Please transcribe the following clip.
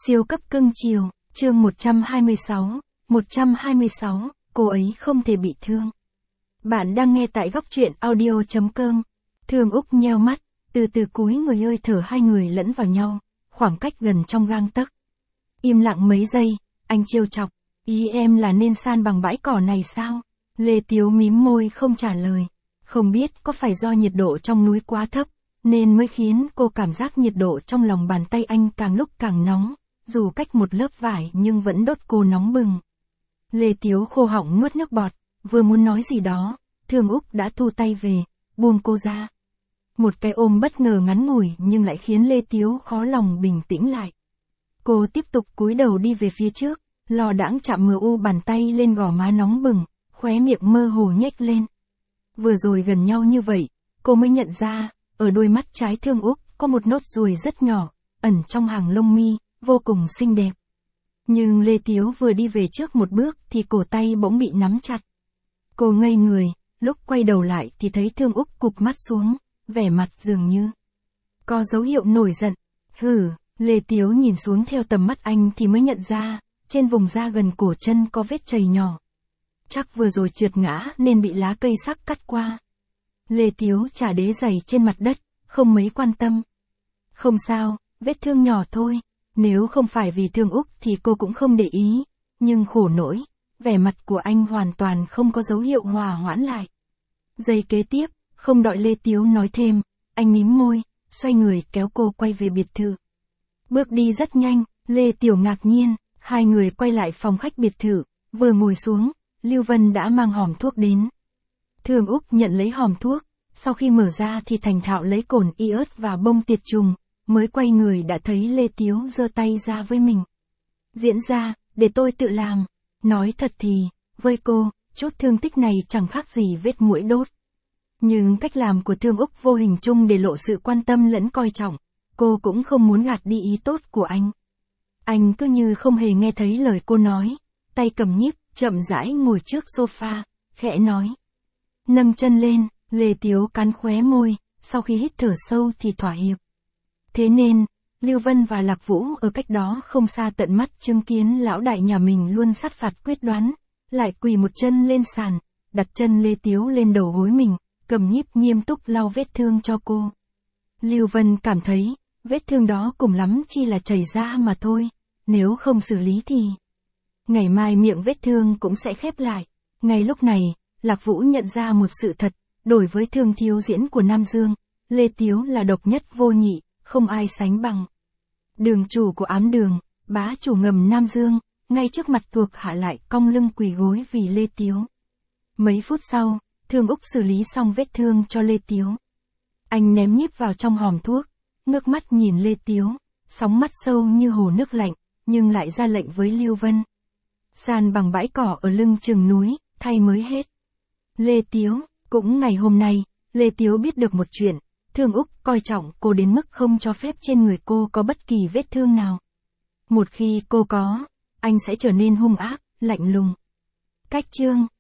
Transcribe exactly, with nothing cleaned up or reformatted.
Siêu cấp cưng chiều, chương một trăm hai mươi sáu, một trăm hai mươi sáu, cô ấy không thể bị thương. Bạn đang nghe tại góc truyện audio chấm com. Thương Úc nheo mắt, từ từ cúi người hơi thở hai người lẫn vào nhau, khoảng cách gần trong gang tấc. Im lặng mấy giây, anh trêu chọc, ý em là nên san bằng bãi cỏ này sao? Lê Tiếu mím môi không trả lời, không biết có phải do nhiệt độ trong núi quá thấp, nên mới khiến cô cảm giác nhiệt độ trong lòng bàn tay anh càng lúc càng nóng, dù cách một lớp vải nhưng vẫn đốt cô nóng bừng. Lê Tiếu khô họng nuốt nước bọt, vừa muốn nói gì đó, Thương Úc đã thu tay về, buông cô ra. Một cái ôm bất ngờ ngắn ngủi nhưng lại khiến Lê Tiếu khó lòng bình tĩnh lại. Cô tiếp tục cúi đầu đi về phía trước, lò đãng chạm mờ u bàn tay lên gò má nóng bừng, khóe miệng mơ hồ nhếch lên. Vừa rồi gần nhau như vậy, cô mới nhận ra, ở đôi mắt trái Thương Úc có một nốt ruồi rất nhỏ, ẩn trong hàng lông mi, vô cùng xinh đẹp. Nhưng Lê Tiếu vừa đi về trước một bước thì cổ tay bỗng bị nắm chặt. Cô ngây người, lúc quay đầu lại thì thấy Thương Úc cụp mắt xuống, vẻ mặt dường như có dấu hiệu nổi giận. Hừ, Lê Tiếu nhìn xuống theo tầm mắt anh thì mới nhận ra, trên vùng da gần cổ chân có vết chày nhỏ. Chắc vừa rồi trượt ngã nên bị lá cây sắc cắt qua. Lê Tiếu chà đế giày trên mặt đất, không mấy quan tâm. Không sao, vết thương nhỏ thôi, nếu không phải vì Thương Úc thì cô cũng không để ý, nhưng khổ nỗi, vẻ mặt của anh hoàn toàn không có dấu hiệu hòa hoãn lại. Giây kế tiếp, không đợi Lê Tiếu nói thêm, anh mím môi, xoay người kéo cô quay về biệt thự. Bước đi rất nhanh, Lê Tiểu ngạc nhiên, hai người quay lại phòng khách biệt thự, vừa ngồi xuống, Lưu Vân đã mang hòm thuốc đến. Thương Úc nhận lấy hòm thuốc, sau khi mở ra thì thành thạo lấy cồn iốt và bông tiệt trùng, mới quay người đã thấy Lê Tiếu giơ tay ra với mình. Diễn ra, để tôi tự làm. Nói thật thì, với cô, chút thương tích này chẳng khác gì vết muỗi đốt. Nhưng cách làm của Thương Úc vô hình chung để lộ sự quan tâm lẫn coi trọng, cô cũng không muốn gạt đi ý tốt của anh. Anh cứ như không hề nghe thấy lời cô nói, tay cầm nhíp, chậm rãi ngồi trước sofa, khẽ nói. Nâng chân lên, Lê Tiếu cắn khóe môi, sau khi hít thở sâu thì thỏa hiệp. Thế nên, Lưu Vân và Lạc Vũ ở cách đó không xa tận mắt chứng kiến lão đại nhà mình luôn sát phạt quyết đoán, lại quỳ một chân lên sàn, đặt chân Lê Tiếu lên đầu gối mình, cầm nhíp nghiêm túc lau vết thương cho cô. Lưu Vân cảm thấy, vết thương đó cùng lắm chỉ là chảy ra mà thôi, nếu không xử lý thì ngày mai miệng vết thương cũng sẽ khép lại. Ngay lúc này, Lạc Vũ nhận ra một sự thật, đối với Thương thiếu diễn của Nam Dương, Lê Tiếu là độc nhất vô nhị, không ai sánh bằng. Đường chủ của ám đường, bá chủ ngầm Nam Dương, ngay trước mặt thuộc hạ lại cong lưng quỳ gối vì Lê Tiếu. Mấy phút sau, Thương Úc xử lý xong vết thương cho Lê Tiếu. Anh ném nhíp vào trong hòm thuốc, ngước mắt nhìn Lê Tiếu, sóng mắt sâu như hồ nước lạnh, nhưng lại ra lệnh với Lưu Vân. San bằng bãi cỏ ở lưng chừng núi, thay mới hết. Lê Tiếu, cũng ngày hôm nay, Lê Tiếu biết được một chuyện, Thương Úc coi trọng cô đến mức không cho phép trên người cô có bất kỳ vết thương nào. Một khi cô có, anh sẽ trở nên hung ác, lạnh lùng. Cách chương